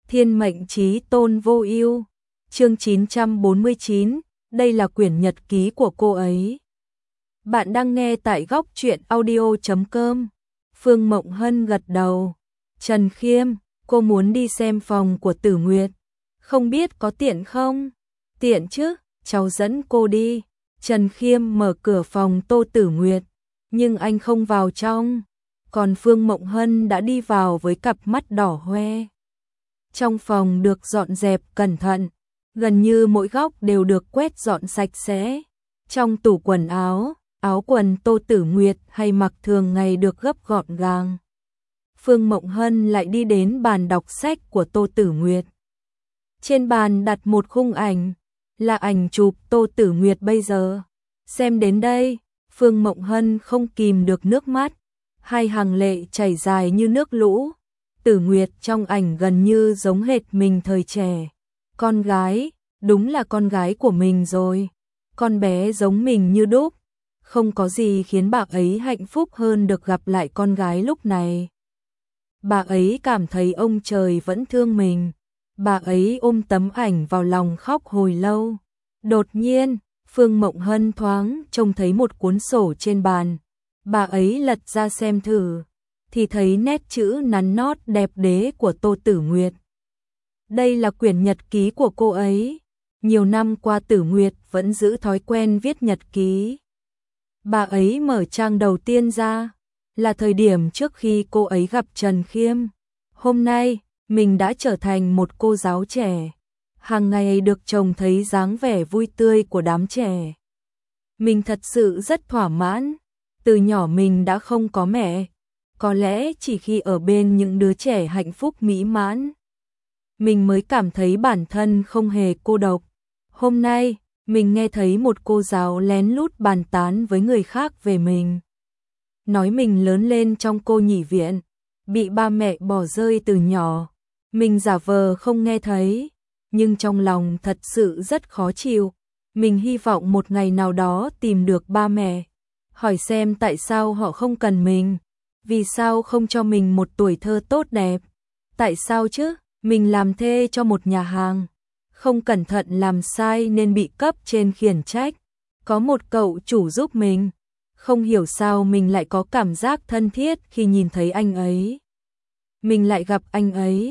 Thiên mệnh chí tôn vô ưu. Chương 949, đây là quyển nhật ký của cô ấy. Bạn đang nghe tại góc truyện audio.com. Phương Mộng Hân gật đầu. Trần Khiêm, cô muốn đi xem phòng của Tử Nguyệt. Không biết có tiện không? Tiện chứ, cháu dẫn cô đi. Trần Khiêm mở cửa phòng Tô Tử Nguyệt, nhưng anh không vào trong. Còn Phương Mộng Hân đã đi vào với cặp mắt đỏ hoe. Trong phòng được dọn dẹp cẩn thận, gần như mỗi góc đều được quét dọn sạch sẽ. Trong tủ quần áo, áo quần Tô Tử Nguyệt hay mặc thường ngày được gấp gọn gàng. Phương Mộng Hân lại đi đến bàn đọc sách của Tô Tử Nguyệt. Trên bàn đặt một khung ảnh, là ảnh chụp Tô Tử Nguyệt bây giờ. Xem đến đây, Phương Mộng Hân không kìm được nước mắt, hai hàng lệ chảy dài như nước lũ. Tử Nguyệt trong ảnh gần như giống hệt mình thời trẻ. Con gái, đúng là con gái của mình rồi. Con bé giống mình như đúc. Không có gì khiến bà ấy hạnh phúc hơn được gặp lại con gái lúc này. Bà ấy cảm thấy ông trời vẫn thương mình. Bà ấy ôm tấm ảnh vào lòng khóc hồi lâu. Đột nhiên, Phương Mộng Hân thoáng trông thấy một cuốn sổ trên bàn. Bà ấy lật ra xem thử, thì thấy nét chữ nắn nót đẹp đẽ của Tô Tử Nguyệt. Đây là quyển nhật ký của cô ấy. Nhiều năm qua Tử Nguyệt vẫn giữ thói quen viết nhật ký. Bà ấy mở trang đầu tiên ra, là thời điểm trước khi cô ấy gặp Trần Khiêm. Hôm nay, mình đã trở thành một cô giáo trẻ. Hàng ngày được trông thấy dáng vẻ vui tươi của đám trẻ. Mình thật sự rất thỏa mãn. Từ nhỏ mình đã không có mẹ. Có lẽ chỉ khi ở bên những đứa trẻ hạnh phúc mỹ mãn, mình mới cảm thấy bản thân không hề cô độc. Hôm nay, mình nghe thấy một cô giáo lén lút bàn tán với người khác về mình. Nói mình lớn lên trong cô nhi viện, bị ba mẹ bỏ rơi từ nhỏ. Mình giả vờ không nghe thấy, nhưng trong lòng thật sự rất khó chịu. Mình hy vọng một ngày nào đó tìm được ba mẹ, hỏi xem tại sao họ không cần mình, vì sao không cho mình một tuổi thơ tốt đẹp. Tại sao chứ, mình làm thê cho một nhà hàng, không cẩn thận làm sai nên bị cấp trên khiển trách. Có một cậu chủ giúp mình, không hiểu sao mình lại có cảm giác thân thiết khi nhìn thấy anh ấy. Mình lại gặp anh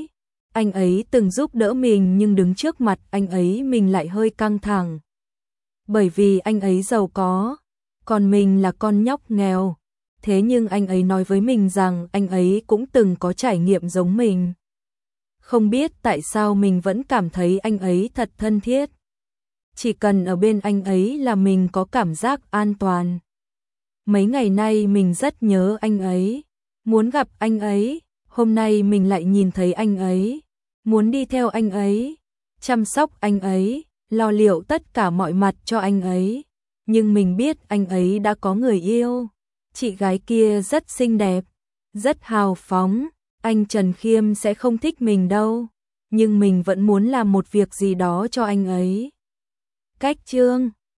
ấy từng giúp đỡ mình, nhưng đứng trước mặt anh ấy mình lại hơi căng thẳng. Bởi vì anh ấy giàu có, còn mình là con nhóc nghèo. Thế nhưng anh ấy nói với mình rằng anh ấy cũng từng có trải nghiệm giống mình. Không biết tại sao mình vẫn cảm thấy anh ấy thật thân thiết. Chỉ cần ở bên anh ấy là mình có cảm giác an toàn. Mấy ngày nay mình rất nhớ anh ấy, muốn gặp anh ấy. Hôm nay mình lại nhìn thấy anh ấy, muốn đi theo anh ấy, chăm sóc anh ấy, lo liệu tất cả mọi mặt cho anh ấy. Nhưng mình biết anh ấy đã có người yêu. Chị gái kia rất xinh đẹp, rất hào phóng. Anh Trần Khiêm sẽ không thích mình đâu, nhưng mình vẫn muốn làm một việc gì đó cho anh ấy. Cách chương